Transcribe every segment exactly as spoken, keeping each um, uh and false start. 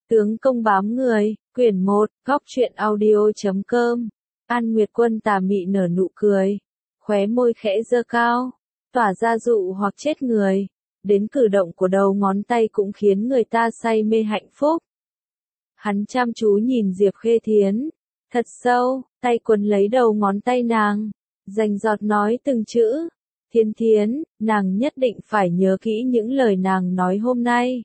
Tướng công bám người, quyển một, góc truyện audio chấm com. An Nguyệt Quân tà mị nở nụ cười, khóe môi khẽ giơ cao, tỏa ra dụ hoặc chết người. Đến cử động của đầu ngón tay cũng khiến người ta say mê hạnh phúc. Hắn chăm chú nhìn Diệp Khê Thiến, thật sâu, tay quấn lấy đầu ngón tay nàng, rành rọt nói từng chữ. Thiến Thiến, nàng nhất định phải nhớ kỹ những lời nàng nói hôm nay.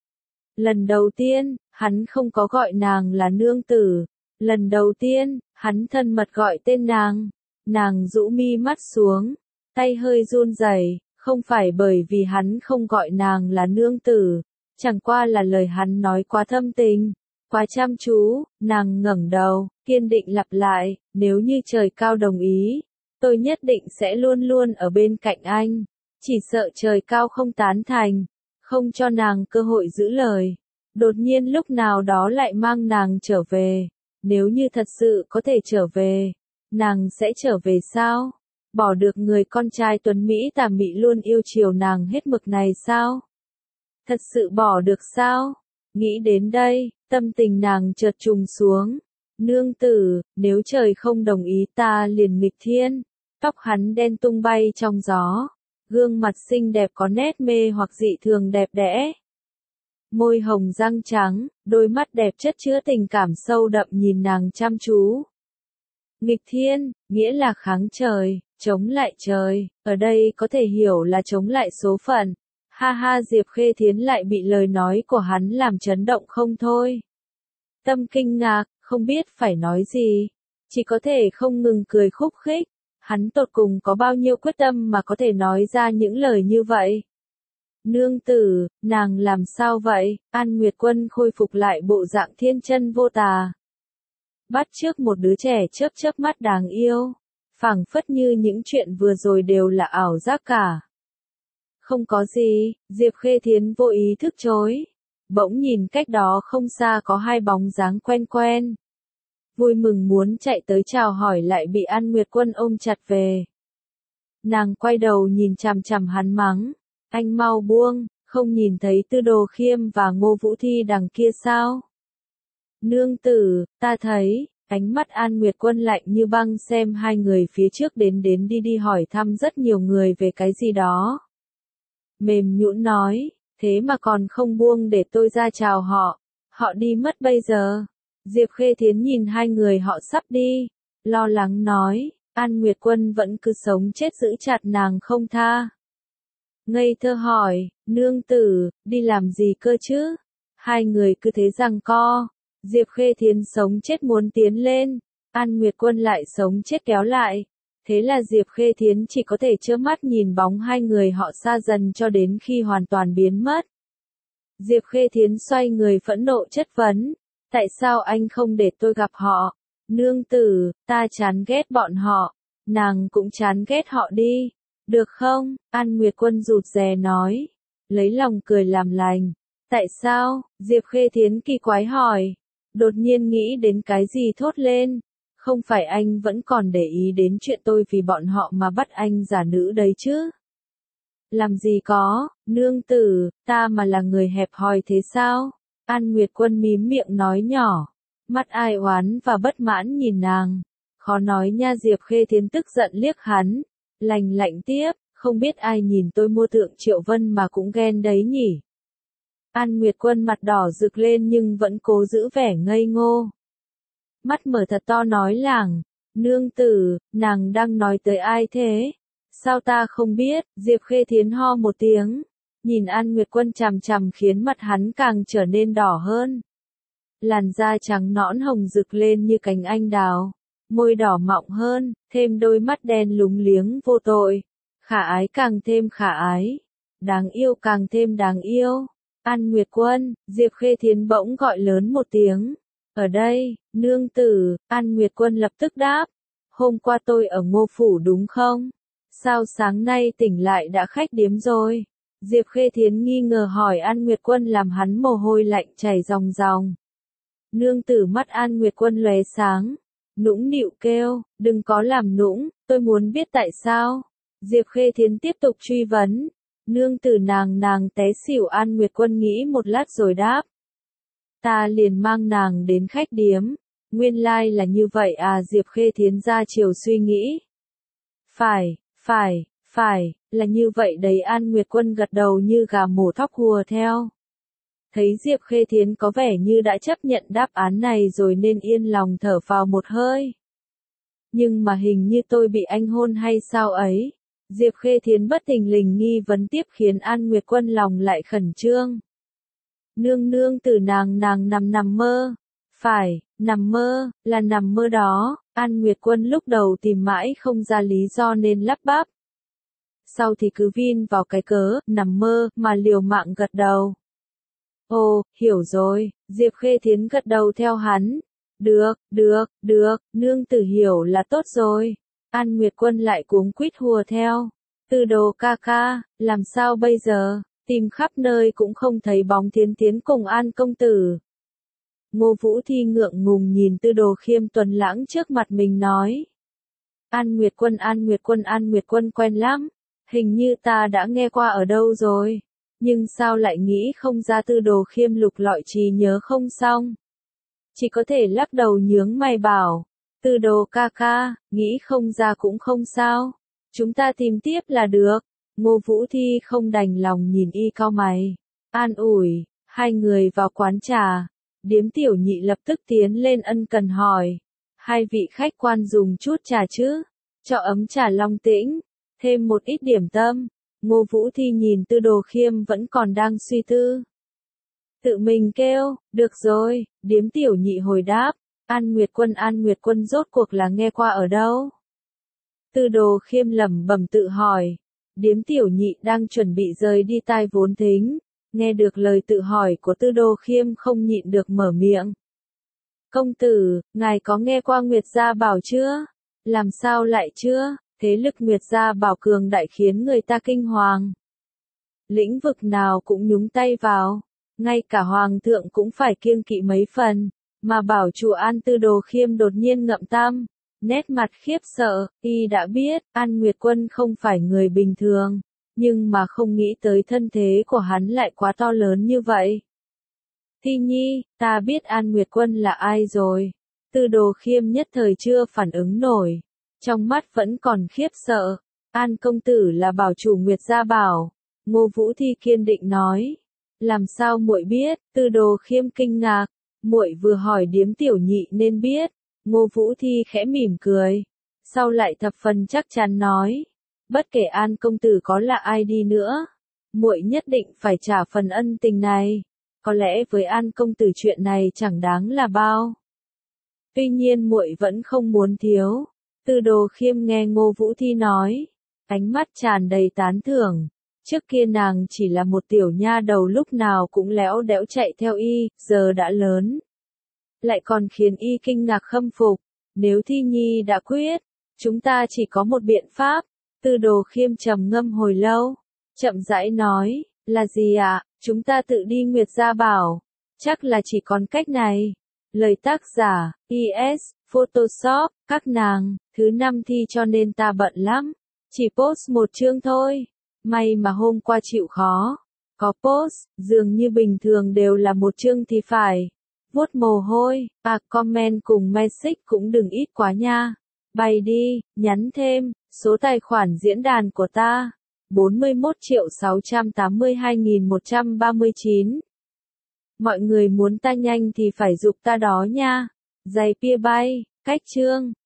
Lần đầu tiên, hắn không có gọi nàng là nương tử. Lần đầu tiên, hắn thân mật gọi tên nàng. Nàng rũ mi mắt xuống, tay hơi run rẩy, không phải bởi vì hắn không gọi nàng là nương tử, chẳng qua là lời hắn nói quá thâm tình, quá chăm chú. Nàng ngẩng đầu, kiên định lặp lại, nếu như trời cao đồng ý, tôi nhất định sẽ luôn luôn ở bên cạnh anh. Chỉ sợ trời cao không tán thành, không cho nàng cơ hội giữ lời. Đột nhiên lúc nào đó lại mang nàng trở về. Nếu như thật sự có thể trở về, nàng sẽ trở về sao? Bỏ được người con trai tuấn Mỹ tà mị luôn yêu chiều nàng hết mực này sao? Thật sự bỏ được sao? Nghĩ đến đây, tâm tình nàng chợt trùng xuống. Nương tử, nếu trời không đồng ý ta liền nghịch thiên. Tóc hắn đen tung bay trong gió. Gương mặt xinh đẹp có nét mê hoặc dị thường đẹp đẽ. Môi hồng răng trắng, đôi mắt đẹp chất chứa tình cảm sâu đậm nhìn nàng chăm chú. Nghịch thiên, nghĩa là kháng trời, chống lại trời, ở đây có thể hiểu là chống lại số phận. Ha ha, Diệp Khê Thiến lại bị lời nói của hắn làm chấn động không thôi. Tâm kinh ngạc, không biết phải nói gì, chỉ có thể không ngừng cười khúc khích. Hắn tột cùng có bao nhiêu quyết tâm mà có thể nói ra những lời như vậy? Nương tử, nàng làm sao vậy? An Nguyệt Quân khôi phục lại bộ dạng thiên chân vô tà. Bắt chước một đứa trẻ chớp chớp mắt đáng yêu. Phảng phất như những chuyện vừa rồi đều là ảo giác cả. Không có gì, Diệp Khê Thiến vô ý thức chối. Bỗng nhìn cách đó không xa có hai bóng dáng quen quen. Vui mừng muốn chạy tới chào hỏi lại bị An Nguyệt Quân ôm chặt về. Nàng quay đầu nhìn chằm chằm hắn mắng. Anh mau buông, không nhìn thấy Tư Đồ Khiêm và Ngô Vũ Thi đằng kia sao? Nương tử, ta thấy, ánh mắt An Nguyệt Quân lạnh như băng xem hai người phía trước đến đến đi đi hỏi thăm rất nhiều người về cái gì đó. Mềm nhũn nói, thế mà còn không buông để tôi ra chào họ, họ đi mất bây giờ. Diệp Khê Thiến nhìn hai người họ sắp đi, lo lắng nói, An Nguyệt Quân vẫn cứ sống chết giữ chặt nàng không tha. Ngây thơ hỏi, nương tử, đi làm gì cơ chứ? Hai người cứ thế giằng co. Diệp Khê Thiến sống chết muốn tiến lên, An Nguyệt Quân lại sống chết kéo lại. Thế là Diệp Khê Thiến chỉ có thể trơ mắt nhìn bóng hai người họ xa dần cho đến khi hoàn toàn biến mất. Diệp Khê Thiến xoay người phẫn nộ chất vấn, tại sao anh không để tôi gặp họ? Nương tử, ta chán ghét bọn họ, nàng cũng chán ghét họ đi. Được không? An Nguyệt Quân rụt rè nói. Lấy lòng cười làm lành. Tại sao? Diệp Khê Thiến kỳ quái hỏi. Đột nhiên nghĩ đến cái gì thốt lên. Không phải anh vẫn còn để ý đến chuyện tôi vì bọn họ mà bắt anh giả nữ đấy chứ? Làm gì có, nương tử, ta mà là người hẹp hòi thế sao? An Nguyệt Quân mím miệng nói nhỏ. Mắt ai oán và bất mãn nhìn nàng. Khó nói nha. Diệp Khê Thiến tức giận liếc hắn. Lành lạnh tiếp, không biết ai nhìn tôi mua Thượng Triệu Vân mà cũng ghen đấy nhỉ. An Nguyệt Quân mặt đỏ rực lên nhưng vẫn cố giữ vẻ ngây ngô. Mắt mở thật to nói làng, nương tử, nàng đang nói tới ai thế? Sao ta không biết? Diệp Khê Thiến ho một tiếng, nhìn An Nguyệt Quân chằm chằm khiến mặt hắn càng trở nên đỏ hơn. Làn da trắng nõn hồng rực lên như cánh anh đào. Môi đỏ mọng hơn, thêm đôi mắt đen lúng liếng vô tội. Khả ái càng thêm khả ái. Đáng yêu càng thêm đáng yêu. An Nguyệt Quân, Diệp Khê Thiến bỗng gọi lớn một tiếng. Ở đây, nương tử, An Nguyệt Quân lập tức đáp. Hôm qua tôi ở Ngô Phủ đúng không? Sao sáng nay tỉnh lại đã khách điếm rồi? Diệp Khê Thiến nghi ngờ hỏi An Nguyệt Quân làm hắn mồ hôi lạnh chảy ròng ròng. Nương tử mắt An Nguyệt Quân lóe sáng. Nũng nịu kêu, đừng có làm nũng, tôi muốn biết tại sao. Diệp Khê Thiến tiếp tục truy vấn. Nương tử nàng nàng té xỉu. An Nguyệt Quân nghĩ một lát rồi đáp. Ta liền mang nàng đến khách điếm. Nguyên lai like là như vậy à, Diệp Khê Thiến ra chiều suy nghĩ. Phải, phải, phải, là như vậy đấy, An Nguyệt Quân gật đầu như gà mổ thóc hùa theo. Thấy Diệp Khê Thiến có vẻ như đã chấp nhận đáp án này rồi nên yên lòng thở vào một hơi. Nhưng mà hình như tôi bị anh hôn hay sao ấy? Diệp Khê Thiến bất thình lình nghi vấn tiếp khiến An Nguyệt Quân lòng lại khẩn trương. Nương nương từ nàng nàng nằm nằm mơ. Phải, nằm mơ, là nằm mơ đó. An Nguyệt Quân lúc đầu tìm mãi không ra lý do nên lắp bắp. Sau thì cứ vin vào cái cớ, nằm mơ, mà liều mạng gật đầu. Ồ, hiểu rồi, Diệp Khê Thiến gật đầu theo hắn. Được, được, được, nương tử hiểu là tốt rồi. An Nguyệt Quân lại cuống quýt hùa theo. Tư Đồ ca ca, làm sao bây giờ, tìm khắp nơi cũng không thấy bóng Thiến Thiến cùng An công tử. Ngô Vũ Thi ngượng ngùng nhìn Tư Đồ Khiêm tuấn lãng trước mặt mình nói. An Nguyệt Quân, An Nguyệt Quân, An Nguyệt Quân quen lắm. Hình như ta đã nghe qua ở đâu rồi. Nhưng sao lại nghĩ không ra? Tư Đồ Khiêm lục lọi trí nhớ không xong. Chỉ có thể lắc đầu nhướng mày bảo. Tư Đồ ca ca, nghĩ không ra cũng không sao. Chúng ta tìm tiếp là được. Ngô Vũ Thi không đành lòng nhìn y cau mày. An ủi, hai người vào quán trà. Điếm Tiểu Nhị lập tức tiến lên ân cần hỏi. Hai vị khách quan dùng chút trà chứ? Cho ấm trà Long Tĩnh. Thêm một ít điểm tâm. Ngô Vũ Thi nhìn Tư Đồ Khiêm vẫn còn đang suy tư. Tự mình kêu, được rồi, Điếm Tiểu Nhị hồi đáp. An Nguyệt Quân, An Nguyệt Quân rốt cuộc là nghe qua ở đâu? Tư Đồ Khiêm lẩm bẩm tự hỏi. Điếm Tiểu Nhị đang chuẩn bị rời đi tai vốn thính. Nghe được lời tự hỏi của Tư Đồ Khiêm không nhịn được mở miệng. Công tử, ngài có nghe qua Nguyệt Gia Bảo chưa? Làm sao lại chưa? Thế lực Nguyệt Gia Bảo cường đại khiến người ta kinh hoàng. Lĩnh vực nào cũng nhúng tay vào. Ngay cả Hoàng thượng cũng phải kiêng kỵ mấy phần. Mà bảo chủ An Tư Đồ Khiêm đột nhiên ngậm tăm. Nét mặt khiếp sợ, y đã biết, An Nguyệt Quân không phải người bình thường. Nhưng mà không nghĩ tới thân thế của hắn lại quá to lớn như vậy. Thi Nhi, ta biết An Nguyệt Quân là ai rồi. Tư Đồ Khiêm nhất thời chưa phản ứng nổi. Trong mắt vẫn còn khiếp sợ. An công tử là bảo chủ Nguyệt Gia Bảo. Ngô Vũ Thi kiên định nói. Làm sao muội biết? Tư Đồ Khiêm kinh ngạc. Muội vừa hỏi Điếm Tiểu Nhị nên biết. Ngô Vũ Thi khẽ mỉm cười. Sau lại thập phần chắc chắn nói. Bất kể An công tử có là ai đi nữa, muội nhất định phải trả phần ân tình này. Có lẽ với An công tử chuyện này chẳng đáng là bao. Tuy nhiên muội vẫn không muốn thiếu. Tư Đồ Khiêm nghe Ngô Vũ Thi nói, ánh mắt tràn đầy tán thưởng. Trước kia nàng chỉ là một tiểu nha đầu lúc nào cũng léo đẽo chạy theo y, giờ đã lớn. Lại còn khiến y kinh ngạc khâm phục. Nếu Thi Nhi đã quyết, chúng ta chỉ có một biện pháp. Tư Đồ Khiêm trầm ngâm hồi lâu, chậm rãi nói, là gì ạ? À? Chúng ta tự đi Nguyệt Gia Bảo. Chắc là chỉ còn cách này. Lời tác giả, i ét, Photoshop, các nàng, thứ năm thi cho nên ta bận lắm. Chỉ post một chương thôi. May mà hôm qua chịu khó. Có post, dường như bình thường đều là một chương thì phải. Vuốt mồ hôi, à comment cùng message cũng đừng ít quá nha. Bày đi, nhắn thêm, số tài khoản diễn đàn của ta. bốn mươi mốt triệu sáu trăm tám mươi hai nghìn một trăm ba mươi chín. Mọi người muốn ta nhanh thì phải giục ta đó nha. Giày pia bay, cách chương.